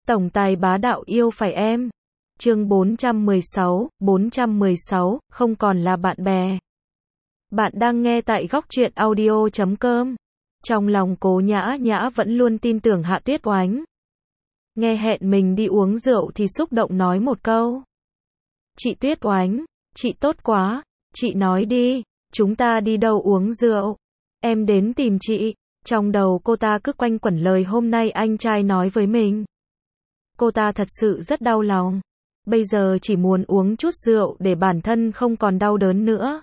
Tổng tài bá đạo yêu phải em. Chương 416, không còn là bạn bè. Bạn đang nghe tại góc truyện audio.com. Trong lòng Cố Nhã Nhã vẫn luôn tin tưởng Hạ Tuyết Oánh. Nghe hẹn mình đi uống rượu thì xúc động nói một câu. Chị Tuyết Oánh, chị tốt quá, chị nói đi, chúng ta đi đâu uống rượu? Em đến tìm chị. Trong đầu cô ta cứ quanh quẩn lời hôm nay anh trai nói với mình. Cô ta thật sự rất đau lòng. Bây giờ chỉ muốn uống chút rượu để bản thân không còn đau đớn nữa.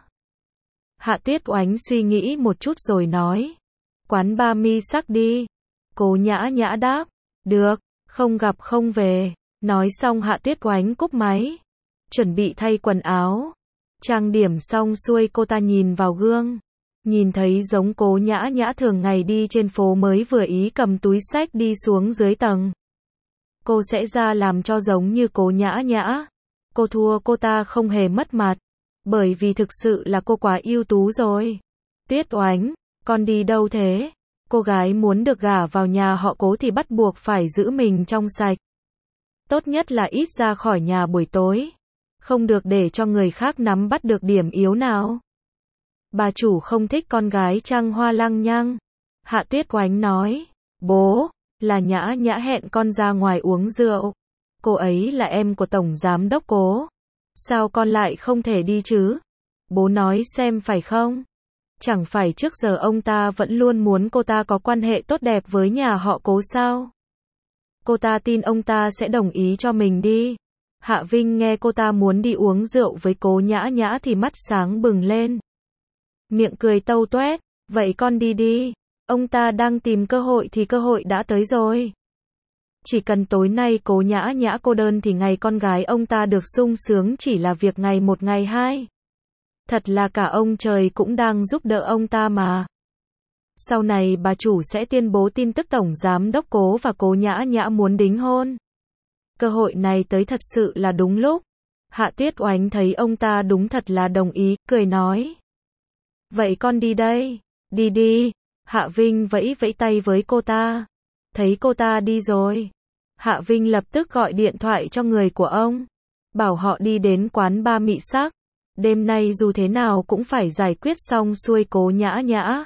Hạ Tuyết Oánh suy nghĩ một chút rồi nói. Quán ba mi sắc đi. Cố Nhã Nhã đáp. Được, không gặp không về. Nói xong Hạ Tuyết Oánh cúp máy. Chuẩn bị thay quần áo. Trang điểm xong xuôi cô ta nhìn vào gương. Nhìn thấy giống Cố Nhã Nhã thường ngày đi trên phố mới vừa ý cầm túi xách đi xuống dưới tầng. Cô sẽ ra làm cho giống như Cố Nhã Nhã. Cô thua cô ta không hề mất mặt. Bởi vì thực sự là cô quá ưu tú rồi. Tuyết Oánh, con đi đâu thế? Cô gái muốn được gả vào nhà họ Cố thì bắt buộc phải giữ mình trong sạch. Tốt nhất là ít ra khỏi nhà buổi tối. Không được để cho người khác nắm bắt được điểm yếu nào. Bà chủ không thích con gái trăng hoa lăng nhăng. Hạ Tuyết Oánh nói. Bố, là Nhã Nhã hẹn con ra ngoài uống rượu. Cô ấy là em của Tổng Giám Đốc Cố. Sao con lại không thể đi chứ? Bố nói xem phải không? Chẳng phải trước giờ ông ta vẫn luôn muốn cô ta có quan hệ tốt đẹp với nhà họ Cố sao? Cô ta tin ông ta sẽ đồng ý cho mình đi. Hạ Vinh nghe cô ta muốn đi uống rượu với Cố Nhã Nhã thì mắt sáng bừng lên. Miệng cười tâu toét, vậy con đi đi. Ông ta đang tìm cơ hội thì cơ hội đã tới rồi. Chỉ cần tối nay Cố Nhã Nhã cô đơn thì ngày con gái ông ta được sung sướng chỉ là việc ngày một ngày hai. Thật là cả ông trời cũng đang giúp đỡ ông ta mà. Sau này bà chủ sẽ tuyên bố tin tức Tổng Giám Đốc Cố và Cố Nhã Nhã muốn đính hôn. Cơ hội này tới thật sự là đúng lúc. Hạ Tuyết Oánh thấy ông ta đúng thật là đồng ý, cười nói. Vậy con đi đây. Đi đi. Hạ Vinh vẫy vẫy tay với cô ta. Thấy cô ta đi rồi. Hạ Vinh lập tức gọi điện thoại cho người của ông. Bảo họ đi đến quán ba mị sắc. Đêm nay dù thế nào cũng phải giải quyết xong xuôi Cố Nhã Nhã.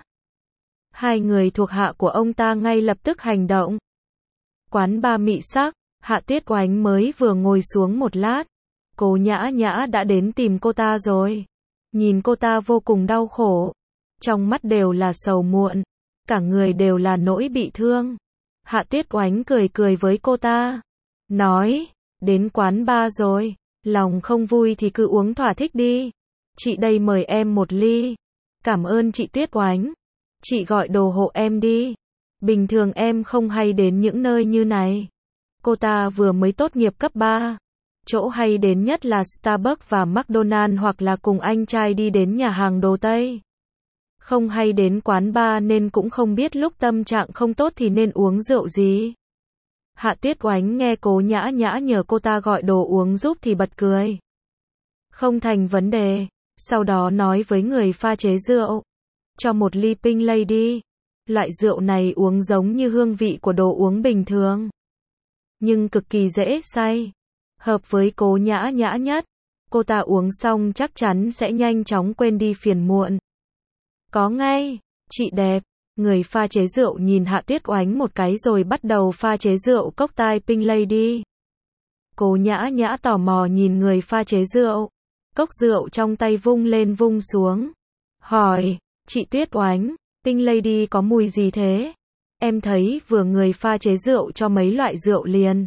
Hai người thuộc hạ của ông ta ngay lập tức hành động. Quán ba mị sắc, Hạ Tuyết Oánh mới vừa ngồi xuống một lát. Cố Nhã Nhã đã đến tìm cô ta rồi. Nhìn cô ta vô cùng đau khổ. Trong mắt đều là sầu muộn. Cả người đều là nỗi bị thương. Hạ Tuyết Oánh cười cười với cô ta. Nói, đến quán ba rồi. Lòng không vui thì cứ uống thỏa thích đi. Chị đây mời em một ly. Cảm ơn chị Tuyết Oánh. Chị gọi đồ hộ em đi. Bình thường em không hay đến những nơi như này. Cô ta vừa mới tốt nghiệp cấp 3. Chỗ hay đến nhất là Starbucks và McDonald's hoặc là cùng anh trai đi đến nhà hàng đồ Tây. Không hay đến quán bar nên cũng không biết lúc tâm trạng không tốt thì nên uống rượu gì. Hạ Tuyết Oánh nghe Cố Nhã Nhã nhờ cô ta gọi đồ uống giúp thì bật cười. Không thành vấn đề. Sau đó nói với người pha chế rượu. Cho một ly Pink Lady. Loại rượu này uống giống như hương vị của đồ uống bình thường. Nhưng cực kỳ dễ say. Hợp với Cố Nhã Nhã nhất. Cô ta uống xong chắc chắn sẽ nhanh chóng quên đi phiền muộn. Có ngay, chị đẹp. Người pha chế rượu nhìn Hạ Tuyết Oánh một cái rồi bắt đầu pha chế rượu cốc tai Pink Lady. Cố Nhã Nhã tò mò nhìn người pha chế rượu. Cốc rượu trong tay vung lên vung xuống. Hỏi, chị Tuyết Oánh, Pink Lady có mùi gì thế? Em thấy vừa người pha chế rượu cho mấy loại rượu liền.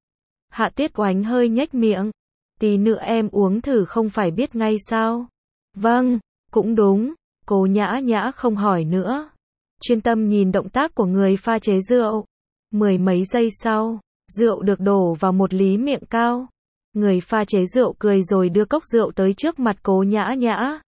Hạ Tuyết Oánh hơi nhếch miệng. Tí nữa em uống thử không phải biết ngay sao? Vâng, cũng đúng. Cố Nhã Nhã không hỏi nữa. Chuyên tâm nhìn động tác của người pha chế rượu. Mười mấy giây sau, rượu được đổ vào một ly miệng cao. Người pha chế rượu cười rồi đưa cốc rượu tới trước mặt Cố Nhã Nhã.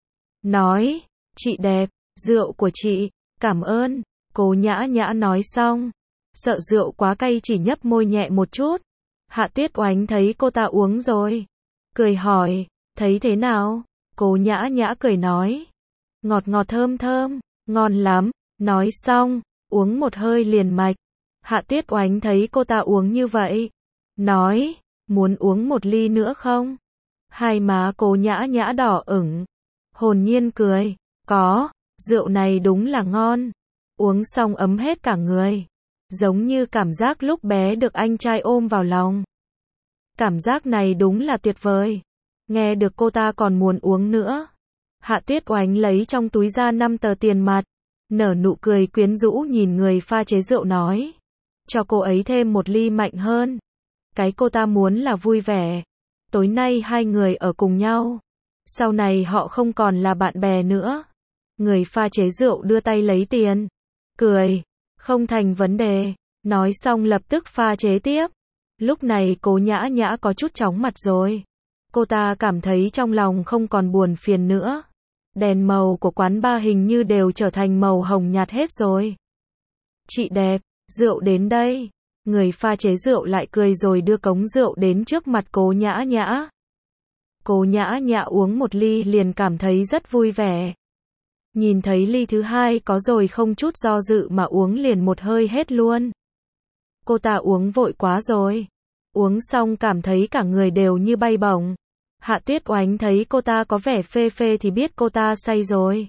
Nói, chị đẹp, rượu của chị, cảm ơn. Cố Nhã Nhã nói xong. Sợ rượu quá cay chỉ nhấp môi nhẹ một chút. Hạ Tuyết Oánh thấy cô ta uống rồi. Cười hỏi, thấy thế nào? Cố Nhã Nhã cười nói. Ngọt ngọt thơm thơm, ngon lắm. Nói xong, uống một hơi liền mạch. Hạ Tuyết Oánh thấy cô ta uống như vậy, nói, muốn uống một ly nữa không? Hai má Cố Nhã Nhã đỏ ửng, hồn nhiên cười, có, rượu này đúng là ngon, uống xong ấm hết cả người, giống như cảm giác lúc bé được anh trai ôm vào lòng. Cảm giác này đúng là tuyệt vời. Nghe được cô ta còn muốn uống nữa. Hạ Tuyết Oánh lấy trong túi ra 5 tờ tiền mặt, nở nụ cười quyến rũ nhìn người pha chế rượu nói, cho cô ấy thêm một ly mạnh hơn. Cái cô ta muốn là vui vẻ. Tối nay hai người ở cùng nhau. Sau này họ không còn là bạn bè nữa. Người pha chế rượu đưa tay lấy tiền. Cười. Không thành vấn đề. Nói xong lập tức pha chế tiếp. Lúc này Cố Nhã Nhã có chút chóng mặt rồi. Cô ta cảm thấy trong lòng không còn buồn phiền nữa. Đèn màu của quán bar hình như đều trở thành màu hồng nhạt hết rồi. Chị đẹp, rượu đến đây. Người pha chế rượu lại cười rồi đưa cống rượu đến trước mặt Cố Nhã Nhã. Cố Nhã Nhã uống một ly liền cảm thấy rất vui vẻ. Nhìn thấy ly thứ hai có rồi không chút do dự mà uống liền một hơi hết luôn. Cô ta uống vội quá rồi. Uống xong cảm thấy cả người đều như bay bổng. Hạ Tuyết Oánh thấy cô ta có vẻ phê phê thì biết cô ta say rồi.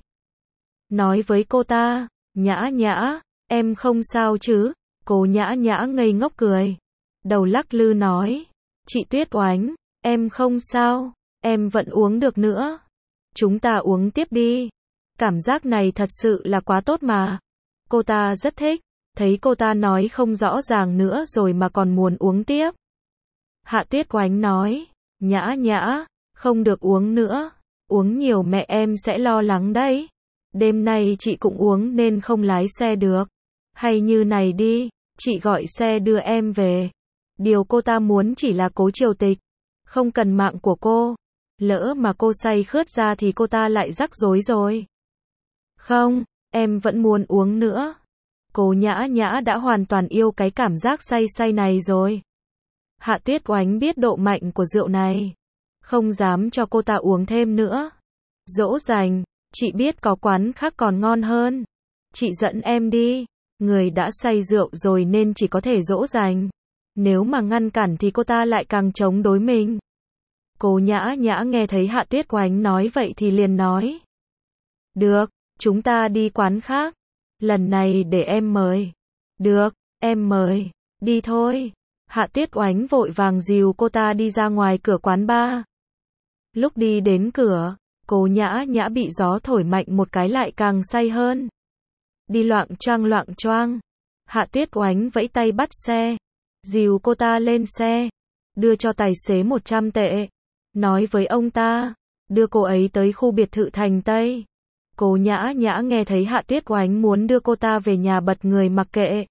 Nói với cô ta, Nhã Nhã, em không sao chứ? Cố Nhã Nhã ngây ngốc cười. Đầu lắc lư nói, chị Tuyết Oánh, em không sao, em vẫn uống được nữa. Chúng ta uống tiếp đi. Cảm giác này thật sự là quá tốt mà. Cô ta rất thích. Thấy cô ta nói không rõ ràng nữa rồi mà còn muốn uống tiếp. Hạ Tuyết Oánh nói, Nhã Nhã, không được uống nữa. Uống nhiều mẹ em sẽ lo lắng đấy. Đêm nay chị cũng uống nên không lái xe được. Hay như này đi, chị gọi xe đưa em về. Điều cô ta muốn chỉ là Cố Triều Tịch. Không cần mạng của cô. Lỡ mà cô say khướt ra thì cô ta lại rắc rối rồi. Không, em vẫn muốn uống nữa. Cố Nhã Nhã đã hoàn toàn yêu cái cảm giác say say này rồi. Hạ Tuyết Oánh biết độ mạnh của rượu này. Không dám cho cô ta uống thêm nữa. Dỗ dành, chị biết có quán khác còn ngon hơn. Chị dẫn em đi. Người đã say rượu rồi nên chỉ có thể dỗ dành. Nếu mà ngăn cản thì cô ta lại càng chống đối mình. Cố Nhã Nhã nghe thấy Hạ Tuyết Oánh nói vậy thì liền nói. Được, chúng ta đi quán khác. Lần này để em mời. Được, em mời. Đi thôi. Hạ Tuyết Oánh vội vàng dìu cô ta đi ra ngoài cửa quán bar. Lúc đi đến cửa, Cố Nhã Nhã bị gió thổi mạnh một cái lại càng say hơn. Đi loạng choang. Hạ Tuyết Oánh vẫy tay bắt xe. Dìu cô ta lên xe. Đưa cho tài xế 100 tệ. Nói với ông ta. Đưa cô ấy tới khu biệt thự Thành Tây. Cố Nhã Nhã nghe thấy Hạ Tuyết Oánh muốn đưa cô ta về nhà bật người mặc kệ.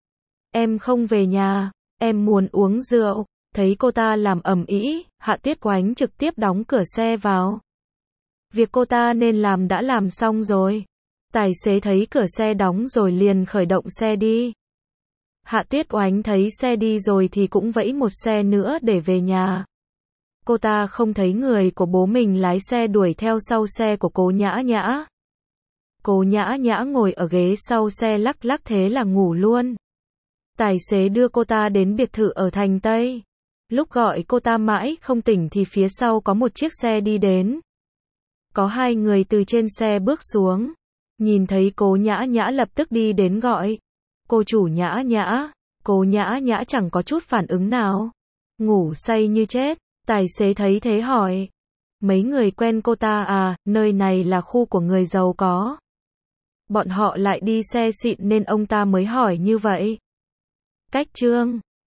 Em không về nhà. Em muốn uống rượu. Thấy cô ta làm ầm ĩ, Hạ Tuyết Oánh trực tiếp đóng cửa xe vào. Việc cô ta nên làm đã làm xong rồi. Tài xế thấy cửa xe đóng rồi liền khởi động xe đi. Hạ Tuyết Oánh thấy xe đi rồi thì cũng vẫy một xe nữa để về nhà. Cô ta không thấy người của bố mình lái xe đuổi theo sau xe của Cố Nhã Nhã. Cố Nhã Nhã ngồi ở ghế sau xe lắc lắc thế là ngủ luôn. Tài xế đưa cô ta đến biệt thự ở Thành Tây. Lúc gọi cô ta mãi không tỉnh thì phía sau có một chiếc xe đi đến. Có hai người từ trên xe bước xuống. Nhìn thấy Cố Nhã Nhã lập tức đi đến gọi. Cô chủ Nhã Nhã. Cố Nhã Nhã chẳng có chút phản ứng nào. Ngủ say như chết. Tài xế thấy thế hỏi. Mấy người quen cô ta à, nơi này là khu của người giàu có. Bọn họ lại đi xe xịn nên ông ta mới hỏi như vậy. Cách chương